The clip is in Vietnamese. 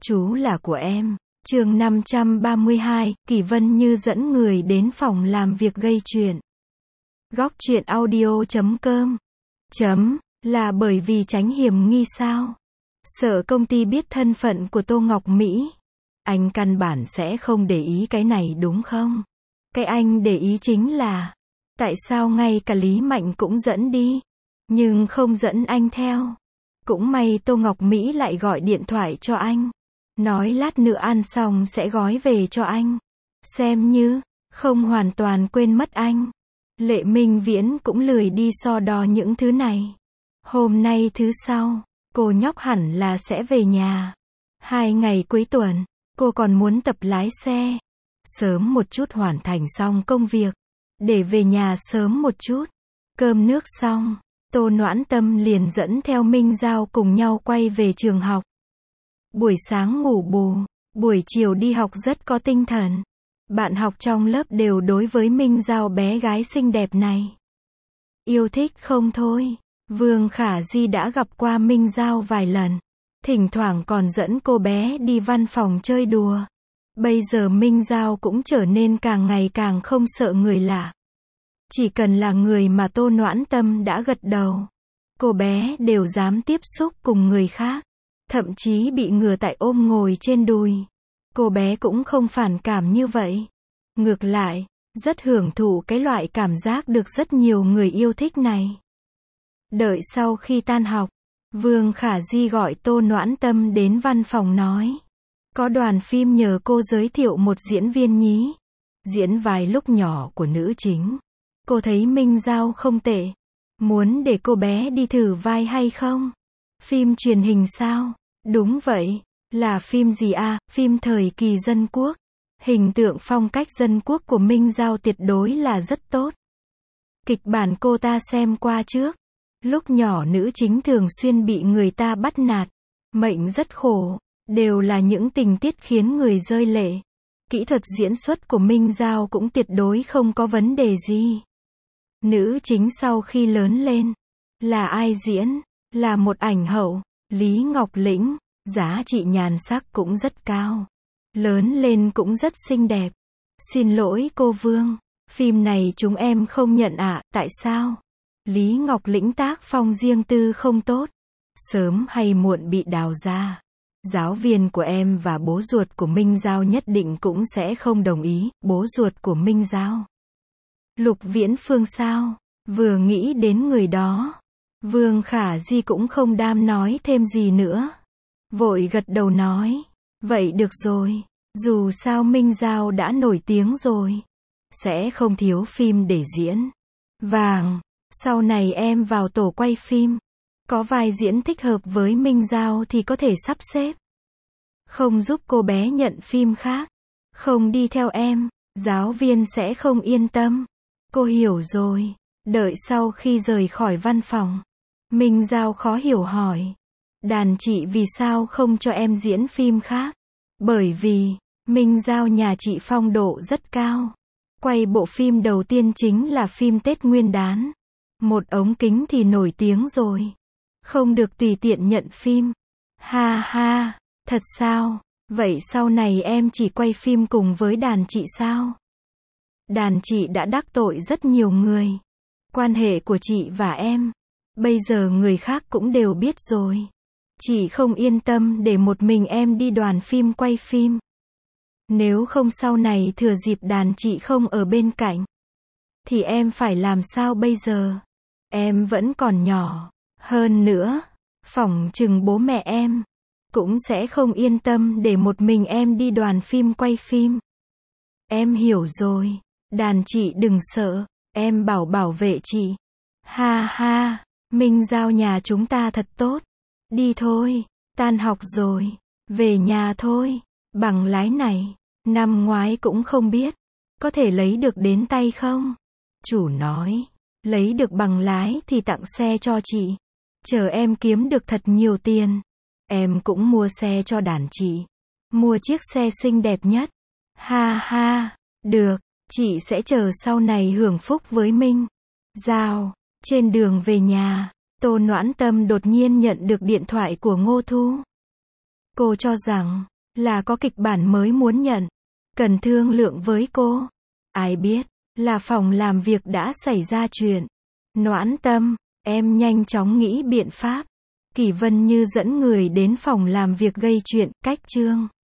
Chú là của em. Chương 532, Kỳ Vân Như dẫn người đến phòng làm việc gây chuyện. Góc truyện audio.com. Là bởi vì tránh hiểm nghi sao? Sợ công ty biết thân phận của Tô Ngọc Mỹ. Anh căn bản sẽ không để ý cái này đúng không? Cái anh để ý chính là, tại sao ngay cả Lý Mạnh cũng dẫn đi, nhưng không dẫn anh theo. Cũng may Tô Ngọc Mỹ lại gọi điện thoại cho anh. Nói lát nữa ăn xong sẽ gói về cho anh. Xem như, không hoàn toàn quên mất anh. Lệ Minh Viễn cũng lười đi so đo những thứ này. Hôm nay thứ Sáu, cô nhóc hẳn là sẽ về nhà. 2 ngày cuối tuần, cô còn muốn tập lái xe. Sớm một chút hoàn thành xong công việc, để về nhà sớm một chút. Cơm nước xong, Tô Noãn Tâm liền dẫn theo Minh Giao cùng nhau quay về trường học. Buổi sáng ngủ bù, buổi chiều đi học rất có tinh thần. Bạn học trong lớp đều đối với Minh Giao bé gái xinh đẹp này yêu thích không thôi. Vương Khả Di đã gặp qua Minh Giao vài lần, thỉnh thoảng còn dẫn cô bé đi văn phòng chơi đùa. Bây giờ Minh Giao cũng trở nên càng ngày càng không sợ người lạ. Chỉ cần là người mà Tô Noãn Tâm đã gật đầu, cô bé đều dám tiếp xúc cùng người khác. Thậm chí bị ngửa tại ôm ngồi trên đùi, cô bé cũng không phản cảm như vậy. Ngược lại, rất hưởng thụ cái loại cảm giác được rất nhiều người yêu thích này. Đợi sau khi tan học, Vương Khả Di gọi Tô Noãn Tâm đến văn phòng nói, có đoàn phim nhờ cô giới thiệu một diễn viên nhí, diễn vài lúc nhỏ của nữ chính. Cô thấy Minh Giao không tệ, muốn để cô bé đi thử vai hay không? Phim truyền hình sao? Đúng vậy, là phim gì à? Phim thời kỳ dân quốc. Hình tượng phong cách dân quốc của Minh Giao tuyệt đối là rất tốt. Kịch bản cô ta xem qua trước. Lúc nhỏ nữ chính thường xuyên bị người ta bắt nạt, mệnh rất khổ, đều là những tình tiết khiến người rơi lệ. Kỹ thuật diễn xuất của Minh Giao cũng tuyệt đối không có vấn đề gì. Nữ chính sau khi lớn lên, là ai diễn? Là một ảnh hậu, Lý Ngọc Lĩnh, giá trị nhan sắc cũng rất cao. Lớn lên cũng rất xinh đẹp. Xin lỗi cô Vương, phim này chúng em không nhận ạ, tại sao? Lý Ngọc Lĩnh tác phong riêng tư không tốt, sớm hay muộn bị đào ra. Giáo viên của em và bố ruột của Minh Giao nhất định cũng sẽ không đồng ý. Bố ruột của Minh Giao, Lục Viễn Phương sao? Vừa nghĩ đến người đó, Vương Khả Di cũng không đam nói thêm gì nữa. Vội gật đầu nói, vậy được rồi, dù sao Minh Giao đã nổi tiếng rồi, sẽ không thiếu phim để diễn. Vàng, sau này em vào tổ quay phim, có vai diễn thích hợp với Minh Giao thì có thể sắp xếp. Không giúp cô bé nhận phim khác, không đi theo em, giáo viên sẽ không yên tâm. Cô hiểu rồi. Đợi sau khi rời khỏi văn phòng, Minh Giao khó hiểu hỏi, đàn chị vì sao không cho em diễn phim khác? Bởi vì, Minh Giao nhà chị phong độ rất cao. Quay bộ phim đầu tiên chính là phim Tết Nguyên Đán. Một ống kính thì nổi tiếng rồi. Không được tùy tiện nhận phim. Ha ha, thật sao? Vậy sau này em chỉ quay phim cùng với đàn chị sao? Đàn chị đã đắc tội rất nhiều người. Quan hệ của chị và em, bây giờ người khác cũng đều biết rồi. Chị không yên tâm để một mình em đi đoàn phim quay phim. Nếu không sau này thừa dịp đàn chị không ở bên cạnh, thì em phải làm sao bây giờ? Em vẫn còn nhỏ. Hơn nữa, phỏng chừng bố mẹ em cũng sẽ không yên tâm để một mình em đi đoàn phim quay phim. Em hiểu rồi. Đàn chị đừng sợ. Em bảo vệ chị. Ha ha, Minh Giao nhà chúng ta thật tốt. Đi thôi, tan học rồi, về nhà thôi. Bằng lái này, năm ngoái cũng không biết, có thể lấy được đến tay không? Chủ nói, lấy được bằng lái thì tặng xe cho chị. Chờ em kiếm được thật nhiều tiền, em cũng mua xe cho đàn chị. Mua chiếc xe xinh đẹp nhất. Ha ha, được. Chị sẽ chờ sau này hưởng phúc với Minh Giao. Trên đường về nhà, Tô Noãn Tâm đột nhiên nhận được điện thoại của Ngô Thu. Cô cho rằng, Là có kịch bản mới muốn nhận. Cần thương lượng với cô. Ai biết, là phòng làm việc đã xảy ra chuyện. Noãn Tâm, em nhanh chóng nghĩ biện pháp. Kỷ Vân Như dẫn người đến phòng làm việc gây chuyện, cách Trương